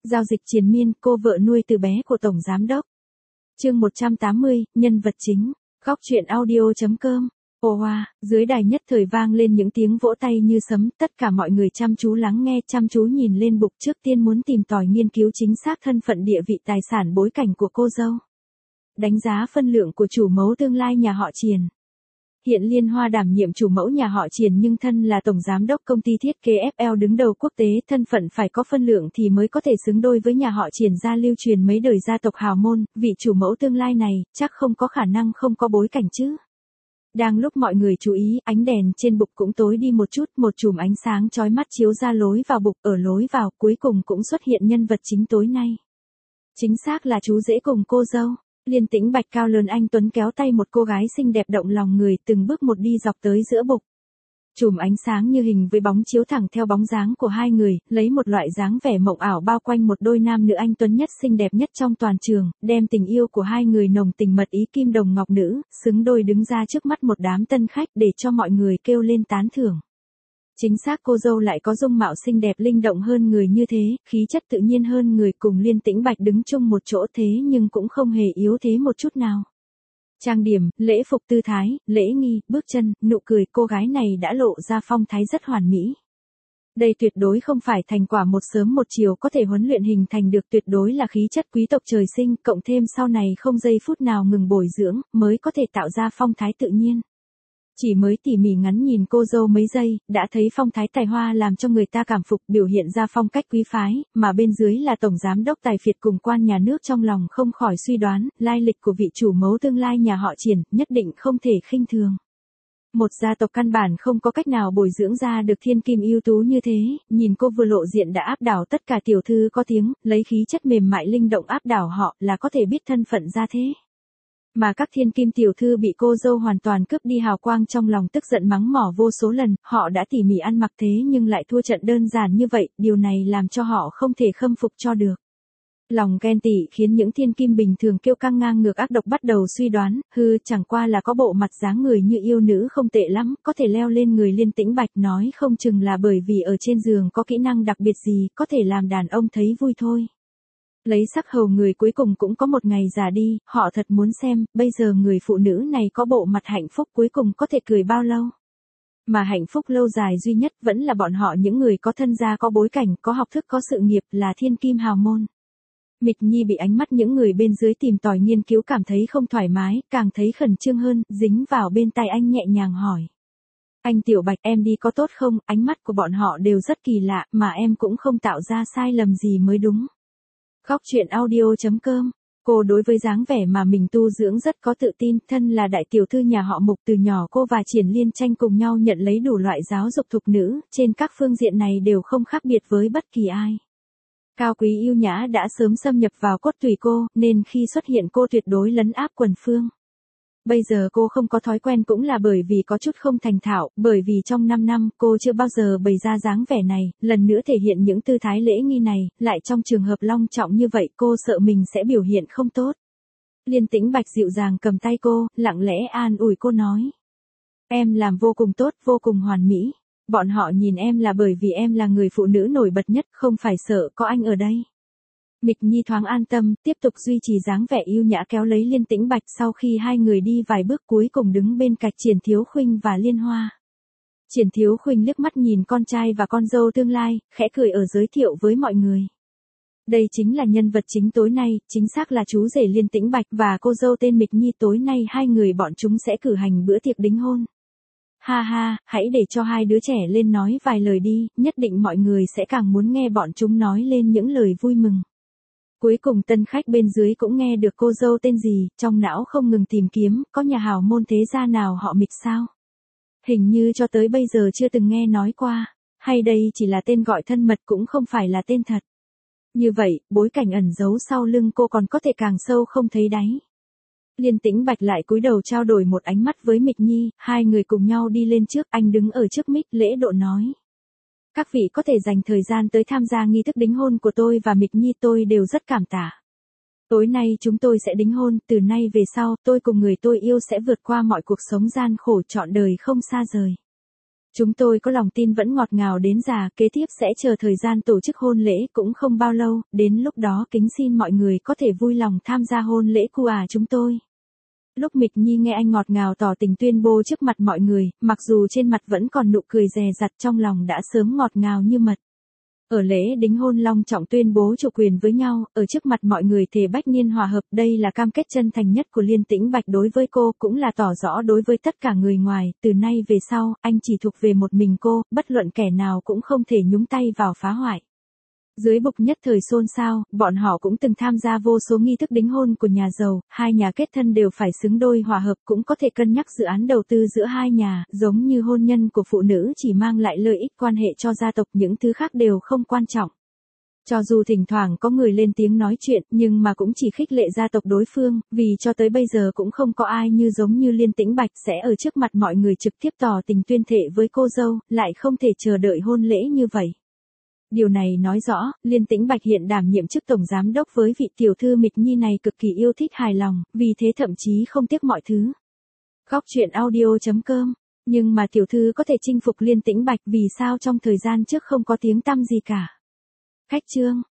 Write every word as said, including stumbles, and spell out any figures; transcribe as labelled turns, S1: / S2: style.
S1: Giao dịch triền miên, cô vợ nuôi từ bé của Tổng Giám đốc. Chương một trăm tám mươi, nhân vật chính. Góc truyện audio.com. Ồ hoa, dưới đài nhất thời vang lên những tiếng vỗ tay như sấm, tất cả mọi người chăm chú lắng nghe, chăm chú nhìn lên bục, trước tiên muốn tìm tòi nghiên cứu chính xác thân phận, địa vị, tài sản, bối cảnh của cô dâu. Đánh giá phân lượng của chủ mẫu tương lai nhà họ Triền. Hiện Liên Hoa đảm nhiệm chủ mẫu nhà họ Triền nhưng thân là tổng giám đốc công ty thiết kế ép lờ đứng đầu quốc tế, thân phận phải có phân lượng thì mới có thể xứng đôi với nhà họ Triền gia lưu truyền mấy đời gia tộc hào môn, vị chủ mẫu tương lai này, chắc không có khả năng không có bối cảnh chứ. Đang lúc mọi người chú ý, ánh đèn trên bục cũng tối đi một chút, một chùm ánh sáng chói mắt chiếu ra lối vào bục, ở lối vào, cuối cùng cũng xuất hiện nhân vật chính tối nay. Chính xác là chú rể cùng cô dâu. Liên Tĩnh Bạch cao lớn anh tuấn kéo tay một cô gái xinh đẹp động lòng người, từng bước một đi dọc tới giữa bục. Chùm ánh sáng như hình với bóng chiếu thẳng theo bóng dáng của hai người, lấy một loại dáng vẻ mộng ảo bao quanh một đôi nam nữ anh tuấn nhất xinh đẹp nhất trong toàn trường, đem tình yêu của hai người nồng tình mật ý kim đồng ngọc nữ, xứng đôi đứng ra trước mắt một đám tân khách để cho mọi người kêu lên tán thưởng. Chính xác, cô dâu lại có dung mạo xinh đẹp linh động hơn người như thế, khí chất tự nhiên hơn người, cùng Liên Tĩnh Bạch đứng chung một chỗ thế nhưng cũng không hề yếu thế một chút nào. Trang điểm, lễ phục, tư thái, lễ nghi, bước chân, nụ cười, cô gái này đã lộ ra phong thái rất hoàn mỹ. Đây tuyệt đối không phải thành quả một sớm một chiều có thể huấn luyện hình thành được, tuyệt đối là khí chất quý tộc trời sinh, cộng thêm sau này không giây phút nào ngừng bồi dưỡng, mới có thể tạo ra phong thái tự nhiên. Chỉ mới tỉ mỉ ngắn nhìn cô dâu mấy giây, đã thấy phong thái tài hoa làm cho người ta cảm phục, biểu hiện ra phong cách quý phái, mà bên dưới là tổng giám đốc tài phiệt cùng quan nhà nước, trong lòng không khỏi suy đoán, lai lịch của vị chủ mẫu tương lai nhà họ Triền, nhất định không thể khinh thường. Một gia tộc căn bản không có cách nào bồi dưỡng ra được thiên kim ưu tú như thế, nhìn cô vừa lộ diện đã áp đảo tất cả tiểu thư có tiếng, lấy khí chất mềm mại linh động áp đảo họ, là có thể biết thân phận ra thế. Mà các thiên kim tiểu thư bị cô dâu hoàn toàn cướp đi hào quang, trong lòng tức giận mắng mỏ vô số lần, họ đã tỉ mỉ ăn mặc thế nhưng lại thua trận đơn giản như vậy, điều này làm cho họ không thể khâm phục cho được. Lòng ghen tị khiến những thiên kim bình thường kiêu căng ngang ngược ác độc bắt đầu suy đoán, hư, chẳng qua là có bộ mặt dáng người như yêu nữ không tệ lắm, có thể leo lên người Liên Tĩnh Bạch, nói không chừng là bởi vì ở trên giường có kỹ năng đặc biệt gì, có thể làm đàn ông thấy vui thôi. Lấy sắc hầu người cuối cùng cũng có một ngày già đi, họ thật muốn xem, bây giờ người phụ nữ này có bộ mặt hạnh phúc cuối cùng có thể cười bao lâu. Mà hạnh phúc lâu dài duy nhất vẫn là bọn họ, những người có thân gia, có bối cảnh, có học thức, có sự nghiệp, là thiên kim hào môn. Mịch Nhi bị ánh mắt những người bên dưới tìm tòi nghiên cứu cảm thấy không thoải mái, càng thấy khẩn trương hơn, dính vào bên tai anh nhẹ nhàng hỏi. Anh Tiểu Bạch, em đi có tốt không? Ánh mắt của bọn họ đều rất kỳ lạ, mà em cũng không tạo ra sai lầm gì mới đúng. Góc truyện audio.com. Cô đối với dáng vẻ mà mình tu dưỡng rất có tự tin, thân là đại tiểu thư nhà họ Mục, từ nhỏ cô và Triển Liên Tranh cùng nhau nhận lấy đủ loại giáo dục thục nữ, trên các phương diện này đều không khác biệt với bất kỳ ai. Cao quý yêu nhã đã sớm xâm nhập vào cốt tủy cô, nên khi xuất hiện cô tuyệt đối lấn áp quần phương. Bây giờ cô không có thói quen cũng là bởi vì có chút không thành thạo, bởi vì trong năm năm cô chưa bao giờ bày ra dáng vẻ này, lần nữa thể hiện những tư thái lễ nghi này, lại trong trường hợp long trọng như vậy cô sợ mình sẽ biểu hiện không tốt. Liên Tĩnh Bạch dịu dàng cầm tay cô, lặng lẽ an ủi cô nói. Em làm vô cùng tốt, vô cùng hoàn mỹ. Bọn họ nhìn em là bởi vì em là người phụ nữ nổi bật nhất, không phải sợ có anh ở đây. Mịch Nhi thoáng an tâm, tiếp tục duy trì dáng vẻ yêu nhã kéo lấy Liên Tĩnh Bạch, sau khi hai người đi vài bước cuối cùng đứng bên cạnh Triển Thiếu Khuynh và Liên Hoa. Triển Thiếu Khuynh liếc mắt nhìn con trai và con dâu tương lai, khẽ cười ở giới thiệu với mọi người. Đây chính là nhân vật chính tối nay, chính xác là chú rể Liên Tĩnh Bạch và cô dâu tên Mịch Nhi, tối nay hai người bọn chúng sẽ cử hành bữa tiệc đính hôn. Ha ha, hãy để cho hai đứa trẻ lên nói vài lời đi, nhất định mọi người sẽ càng muốn nghe bọn chúng nói lên những lời vui mừng. Cuối cùng tân khách bên dưới cũng nghe được cô dâu tên gì, trong não không ngừng tìm kiếm, có nhà hào môn thế gia nào họ Mịch sao? Hình như cho tới bây giờ chưa từng nghe nói qua, hay đây chỉ là tên gọi thân mật cũng không phải là tên thật. Như vậy, bối cảnh ẩn giấu sau lưng cô còn có thể càng sâu không thấy đáy. Liên Tĩnh Bạch lại cúi đầu trao đổi một ánh mắt với Mịch Nhi, hai người cùng nhau đi lên trước, anh đứng ở trước mic lễ độ nói. Các vị có thể dành thời gian tới tham gia nghi thức đính hôn của tôi và Mịch Nhi, tôi đều rất cảm tạ. Tối nay chúng tôi sẽ đính hôn, từ nay về sau, tôi cùng người tôi yêu sẽ vượt qua mọi cuộc sống gian khổ trọn đời không xa rời. Chúng tôi có lòng tin vẫn ngọt ngào đến già, kế tiếp sẽ chờ thời gian tổ chức hôn lễ cũng không bao lâu, đến lúc đó kính xin mọi người có thể vui lòng tham gia hôn lễ của à chúng tôi. Lúc Mịch Nhi nghe anh ngọt ngào tỏ tình tuyên bố trước mặt mọi người, mặc dù trên mặt vẫn còn nụ cười dè dặt, trong lòng đã sớm ngọt ngào như mật. Ở lễ đính hôn long trọng tuyên bố chủ quyền với nhau, ở trước mặt mọi người thề bách niên hòa hợp, đây là cam kết chân thành nhất của Liên Tĩnh Bạch đối với cô, cũng là tỏ rõ đối với tất cả người ngoài, từ nay về sau, anh chỉ thuộc về một mình cô, bất luận kẻ nào cũng không thể nhúng tay vào phá hoại. Dưới bục nhất thời xôn xao, bọn họ cũng từng tham gia vô số nghi thức đính hôn của nhà giàu, hai nhà kết thân đều phải xứng đôi hòa hợp, cũng có thể cân nhắc dự án đầu tư giữa hai nhà, giống như hôn nhân của phụ nữ chỉ mang lại lợi ích quan hệ cho gia tộc, những thứ khác đều không quan trọng. Cho dù thỉnh thoảng có người lên tiếng nói chuyện, nhưng mà cũng chỉ khích lệ gia tộc đối phương, vì cho tới bây giờ cũng không có ai như giống như Liên Tĩnh Bạch sẽ ở trước mặt mọi người trực tiếp tỏ tình tuyên thệ với cô dâu, lại không thể chờ đợi hôn lễ như vậy. Điều này nói rõ, Liên Tĩnh Bạch hiện đảm nhiệm chức tổng giám đốc với vị tiểu thư Mịch Nhi này cực kỳ yêu thích hài lòng, vì thế thậm chí không tiếc mọi thứ. Góc truyện audio chấm com. Nhưng mà tiểu thư có thể chinh phục Liên Tĩnh Bạch, vì sao trong thời gian trước không có tiếng tăm gì cả. Khách chương.